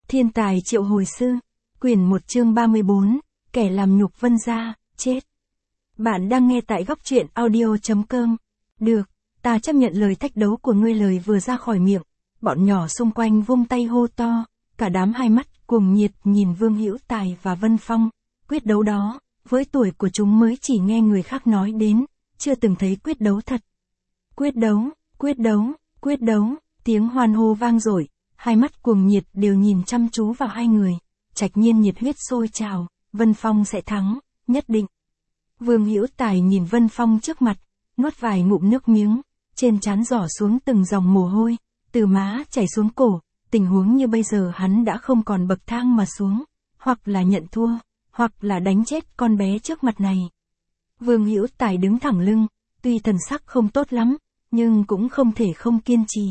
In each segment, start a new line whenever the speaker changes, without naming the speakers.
Thiên tài triệu hồi sư, quyển 1 chương 34, kẻ làm nhục Vân gia, chết. Bạn đang nghe tại góc truyện audio.com. Được, ta chấp nhận lời thách đấu của ngươi. Lời vừa ra khỏi miệng, bọn nhỏ xung quanh vung tay hô to, cả đám hai mắt cuồng nhiệt nhìn Vương Hữu Tài và Vân Phong. Quyết đấu đó, với tuổi của chúng mới chỉ nghe người khác nói đến, chưa từng thấy quyết đấu thật. Quyết đấu, quyết đấu, quyết đấu, tiếng hoan hô vang dội, hai mắt cuồng nhiệt đều nhìn chăm chú vào hai người. Trạch Nhiên nhiệt huyết sôi trào, Vân Phong sẽ thắng, nhất định. Vương Hữu Tài nhìn Vân Phong trước mặt, nuốt vài ngụm nước miếng, trên trán rỏ xuống từng dòng mồ hôi, từ má chảy xuống cổ. Tình huống như bây giờ hắn đã không còn bậc thang mà xuống, hoặc là nhận thua, hoặc là đánh chết con bé trước mặt này. Vương Hữu Tài đứng thẳng lưng, tuy thần sắc không tốt lắm, nhưng cũng không thể không kiên trì.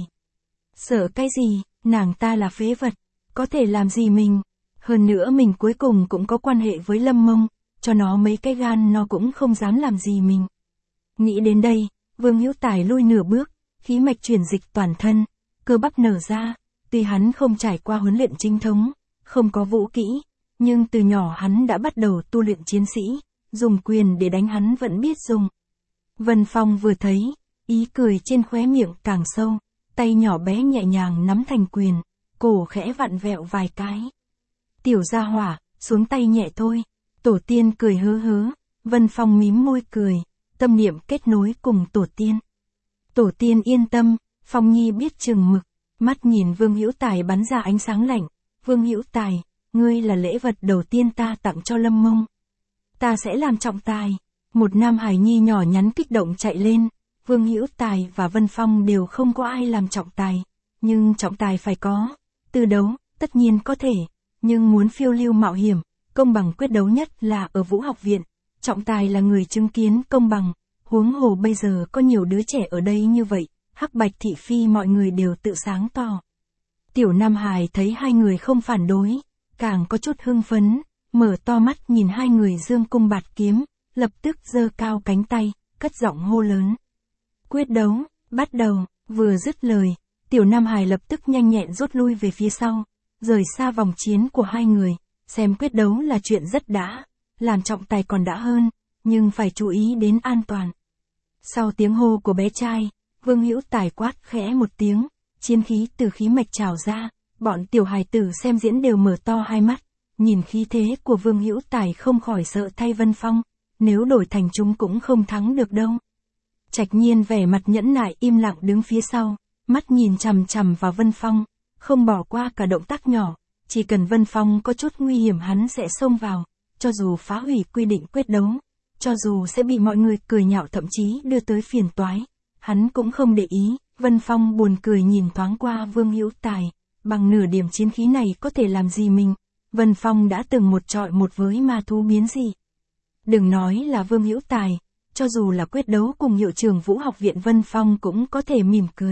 Sợ cái gì, nàng ta là phế vật, có thể làm gì mình, hơn nữa mình cuối cùng cũng có quan hệ với Lâm Mông, cho nó mấy cái gan nó cũng không dám làm gì mình. Nghĩ đến đây, Vương Hữu Tài lui nửa bước, khí mạch chuyển dịch toàn thân, cơ bắp nở ra. Tuy hắn không trải qua huấn luyện chính thống, không có vũ kỹ, nhưng từ nhỏ hắn đã bắt đầu tu luyện chiến sĩ, dùng quyền để đánh hắn vẫn biết dùng. Vân Phong vừa thấy, ý cười trên khóe miệng càng sâu, tay nhỏ bé nhẹ nhàng nắm thành quyền, cổ khẽ vặn vẹo vài cái. Tiểu gia hỏa, xuống tay nhẹ thôi. Tổ tiên cười hớ hớ, Vân Phong mím môi cười, tâm niệm kết nối cùng tổ tiên. Tổ tiên yên tâm, Phong Nhi biết chừng mực. Mắt nhìn Vương Hữu Tài bắn ra ánh sáng lạnh. Vương Hữu Tài, ngươi là lễ vật đầu tiên ta tặng cho Lâm Mông. Ta sẽ làm trọng tài. Một nam hài nhi nhỏ nhắn kích động chạy lên. Vương Hữu Tài và Vân Phong đều không có ai làm trọng tài. Nhưng trọng tài phải có. Từ đấu, tất nhiên có thể. Nhưng muốn phiêu lưu mạo hiểm, công bằng quyết đấu nhất là ở Vũ học viện. Trọng tài là người chứng kiến công bằng. Huống hồ bây giờ có nhiều đứa trẻ ở đây như vậy. Hắc Bạch thị phi mọi người đều tự sáng tỏ. Tiểu Nam Hải thấy hai người không phản đối, càng có chút hưng phấn, mở to mắt nhìn hai người dương cung bạt kiếm, lập tức giơ cao cánh tay, cất giọng hô lớn. Quyết đấu, bắt đầu, vừa dứt lời, Tiểu Nam Hải lập tức nhanh nhẹn rút lui về phía sau, rời xa vòng chiến của hai người, xem quyết đấu là chuyện rất đã, làm trọng tài còn đã hơn, nhưng phải chú ý đến an toàn. Sau tiếng hô của bé trai, Vương Hữu Tài quát khẽ một tiếng, chiến khí từ khí mạch trào ra, bọn tiểu hài tử xem diễn đều mở to hai mắt, nhìn khí thế của Vương Hữu Tài không khỏi sợ thay Vân Phong, nếu đổi thành chúng cũng không thắng được đâu. Trạch Nhiên vẻ mặt nhẫn nại im lặng đứng phía sau, mắt nhìn chằm chằm vào Vân Phong, không bỏ qua cả động tác nhỏ, chỉ cần Vân Phong có chút nguy hiểm hắn sẽ xông vào, cho dù phá hủy quy định quyết đấu, cho dù sẽ bị mọi người cười nhạo thậm chí đưa tới phiền toái. Hắn cũng không để ý. Vân Phong buồn cười nhìn thoáng qua Vương Hữu Tài, bằng nửa điểm chiến khí này có thể làm gì mình. Vân Phong đã từng một trọi một với ma thú biến dị. Đừng nói là Vương Hữu Tài, cho dù là quyết đấu cùng hiệu trưởng Vũ học viện Vân Phong cũng có thể mỉm cười.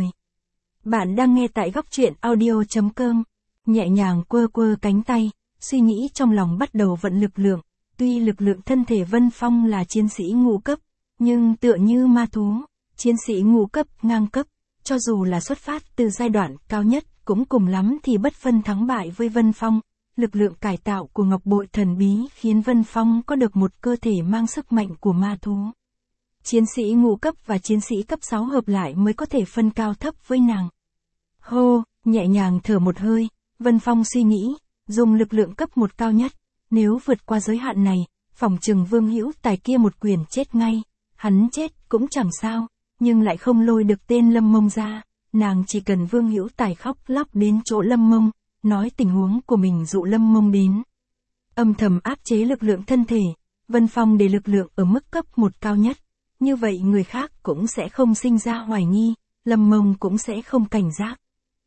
Bạn đang nghe tại góc truyện audio.com, nhẹ nhàng quơ quơ cánh tay, suy nghĩ trong lòng bắt đầu vận lực lượng. Tuy lực lượng thân thể Vân Phong là chiến sĩ ngũ cấp, nhưng tựa như ma thú. Chiến sĩ ngũ cấp, ngang cấp, cho dù là xuất phát từ giai đoạn cao nhất, cũng cùng lắm thì bất phân thắng bại với Vân Phong. Lực lượng cải tạo của ngọc bội thần bí khiến Vân Phong có được một cơ thể mang sức mạnh của ma thú. Chiến sĩ ngũ cấp và chiến sĩ cấp 6 hợp lại mới có thể phân cao thấp với nàng. Hô, nhẹ nhàng thở một hơi, Vân Phong suy nghĩ, dùng lực lượng cấp 1 cao nhất, nếu vượt qua giới hạn này, phỏng chừng Vương Hữu Tài kia một quyền chết ngay, hắn chết cũng chẳng sao. Nhưng lại không lôi được tên Lâm Mông ra, nàng chỉ cần Vương Hữu Tài khóc lóc đến chỗ Lâm Mông, nói tình huống của mình dụ Lâm Mông đến. Âm thầm áp chế lực lượng thân thể, Vân Phong để lực lượng ở mức cấp 1 cao nhất, như vậy người khác cũng sẽ không sinh ra hoài nghi, Lâm Mông cũng sẽ không cảnh giác.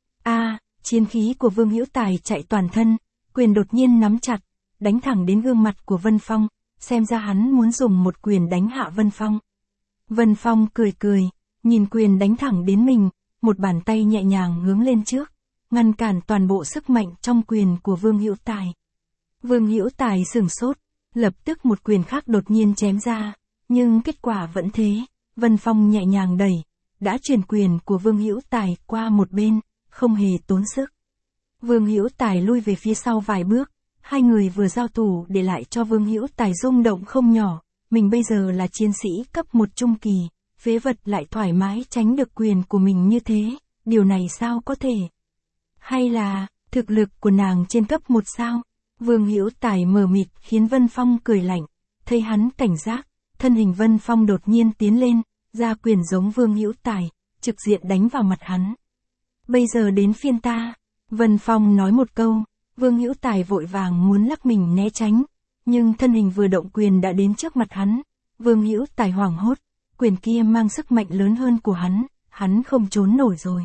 Chiến khí của Vương Hữu Tài chạy toàn thân, quyền đột nhiên nắm chặt, đánh thẳng đến gương mặt của Vân Phong, xem ra hắn muốn dùng một quyền đánh hạ Vân Phong. Vân Phong cười cười, nhìn quyền đánh thẳng đến mình, một bàn tay nhẹ nhàng hướng lên trước, ngăn cản toàn bộ sức mạnh trong quyền của Vương Hữu Tài. Vương Hữu Tài sửng sốt, lập tức một quyền khác đột nhiên chém ra, nhưng kết quả vẫn thế, Vân Phong nhẹ nhàng đẩy, đã truyền quyền của Vương Hữu Tài qua một bên, không hề tốn sức. Vương Hữu Tài lui về phía sau vài bước, hai người vừa giao thủ để lại cho Vương Hữu Tài rung động không nhỏ, mình bây giờ là chiến sĩ cấp 1 trung kỳ, phế vật lại thoải mái tránh được quyền của mình như thế, điều này sao có thể? Hay là, thực lực của nàng trên cấp 1 sao? Vương Hữu Tài mờ mịt khiến Vân Phong cười lạnh, thấy hắn cảnh giác, thân hình Vân Phong đột nhiên tiến lên, ra quyền giống Vương Hữu Tài, trực diện đánh vào mặt hắn. Bây giờ đến phiên ta, Vân Phong nói một câu, Vương Hữu Tài vội vàng muốn lắc mình né tránh, nhưng thân hình vừa động quyền đã đến trước mặt hắn, Vương Hữu Tài hoảng hốt, quyền kia mang sức mạnh lớn hơn của hắn không trốn nổi rồi.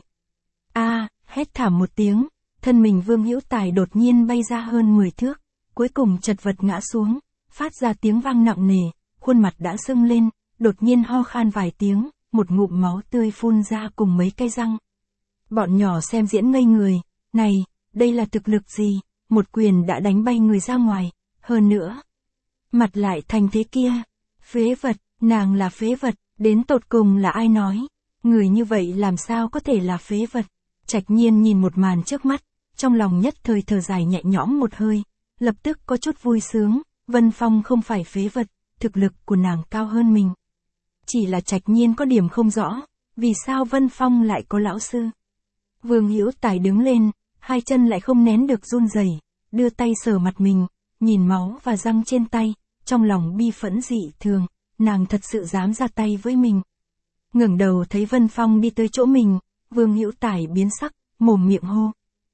Hét thảm một tiếng, thân mình Vương Hữu Tài đột nhiên bay ra hơn 10 thước, cuối cùng chật vật ngã xuống, phát ra tiếng vang nặng nề, khuôn mặt đã sưng lên, đột nhiên ho khan vài tiếng, một ngụm máu tươi phun ra cùng mấy cây răng. Bọn nhỏ xem diễn ngây người, này, đây là thực lực gì, một quyền đã đánh bay người ra ngoài, hơn nữa. Mặt lại thành thế kia, phế vật, nàng là phế vật, đến tột cùng là ai nói, người như vậy làm sao có thể là phế vật. Trạch Nhiên nhìn một màn trước mắt, trong lòng nhất thời thở dài nhẹ nhõm một hơi, lập tức có chút vui sướng, Vân Phong không phải phế vật, thực lực của nàng cao hơn mình. Chỉ là Trạch Nhiên có điểm không rõ, vì sao Vân Phong lại có lão sư. Vương Hữu Tài đứng lên, hai chân lại không nén được run rẩy, đưa tay sờ mặt mình, nhìn máu và răng trên tay, trong lòng bi phẫn dị thường, nàng thật sự dám ra tay với mình. Ngẩng đầu thấy Vân Phong đi tới chỗ mình, Vương Hữu Tài biến sắc, mồm miệng hô.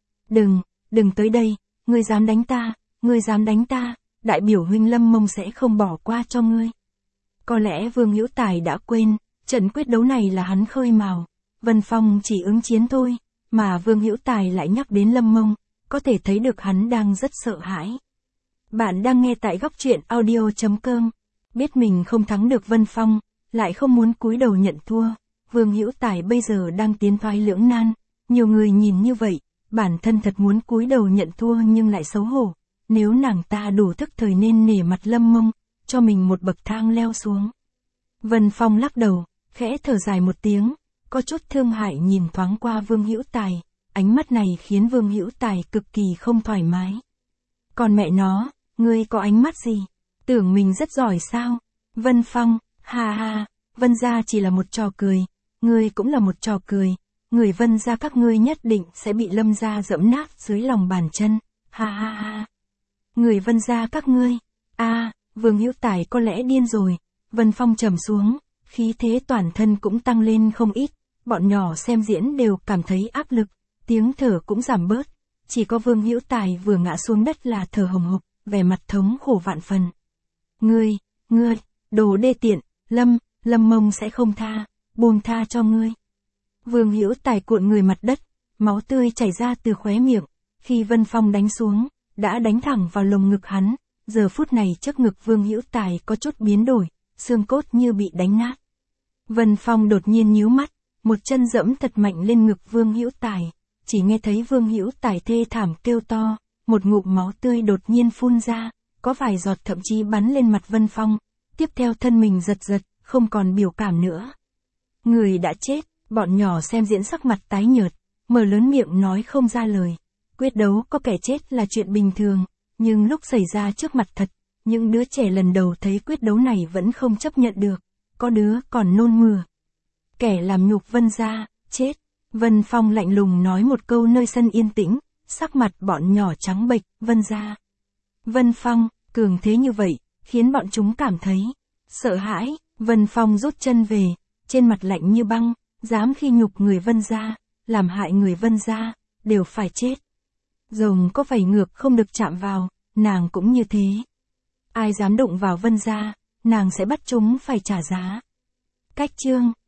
Đừng tới đây, ngươi dám đánh ta, đại biểu huynh Lâm Mông sẽ không bỏ qua cho ngươi. Có lẽ Vương Hữu Tài đã quên, trận quyết đấu này là hắn khơi mào, Vân Phong chỉ ứng chiến thôi, mà Vương Hữu Tài lại nhắc đến Lâm Mông, có thể thấy được hắn đang rất sợ hãi. Bạn đang nghe tại góc truyện audio.com, biết mình không thắng được Vân Phong, lại không muốn cúi đầu nhận thua, Vương Hữu Tài bây giờ đang tiến thoái lưỡng nan, nhiều người nhìn như vậy, bản thân thật muốn cúi đầu nhận thua nhưng lại xấu hổ, nếu nàng ta đủ thức thời nên nể mặt Lâm Mông, cho mình một bậc thang leo xuống. Vân Phong lắc đầu, khẽ thở dài một tiếng, có chút thương hại nhìn thoáng qua Vương Hữu Tài, ánh mắt này khiến Vương Hữu Tài cực kỳ không thoải mái. Còn mẹ nó, ngươi có ánh mắt gì? Tưởng mình rất giỏi sao? Vân Phong, ha, Vân gia chỉ là một trò cười, ngươi cũng là một trò cười, người Vân gia các ngươi nhất định sẽ bị Lâm gia dẫm nát dưới lòng bàn chân, ha. Người Vân gia các ngươi, Vương Hữu Tài có lẽ điên rồi, Vân Phong trầm xuống, khí thế toàn thân cũng tăng lên không ít, bọn nhỏ xem diễn đều cảm thấy áp lực, tiếng thở cũng giảm bớt, chỉ có Vương Hữu Tài vừa ngã xuống đất là thở hồng hộc, vẻ mặt thống khổ vạn phần. Ngươi, đồ đê tiện, Lâm Mông sẽ không buông tha cho ngươi. Vương Hữu Tài cuộn người mặt đất, máu tươi chảy ra từ khóe miệng, khi Vân Phong đánh xuống, đã đánh thẳng vào lồng ngực hắn, giờ phút này trước ngực Vương Hữu Tài có chút biến đổi, xương cốt như bị đánh nát. Vân Phong đột nhiên nhíu mắt, một chân dẫm thật mạnh lên ngực Vương Hữu Tài, chỉ nghe thấy Vương Hữu Tài thê thảm kêu to, một ngụm máu tươi đột nhiên phun ra, có vài giọt thậm chí bắn lên mặt Vân Phong, tiếp theo thân mình giật, không còn biểu cảm nữa. Người đã chết, bọn nhỏ xem diễn sắc mặt tái nhợt, mở lớn miệng nói không ra lời. Quyết đấu có kẻ chết là chuyện bình thường, nhưng lúc xảy ra trước mặt thật, những đứa trẻ lần đầu thấy quyết đấu này vẫn không chấp nhận được, có đứa còn nôn mửa. Kẻ làm nhục Vân gia, chết. Vân Phong lạnh lùng nói một câu nơi sân yên tĩnh, sắc mặt bọn nhỏ trắng bệch, Vân gia. Vân Phong, cường thế như vậy, khiến bọn chúng cảm thấy sợ hãi. Vân Phong rút chân về, trên mặt lạnh như băng, dám khi nhục người Vân gia, làm hại người Vân gia, đều phải chết. Rồng có vảy ngược không được chạm vào, nàng cũng như thế. Ai dám đụng vào Vân gia, nàng sẽ bắt chúng phải trả giá. Cách chương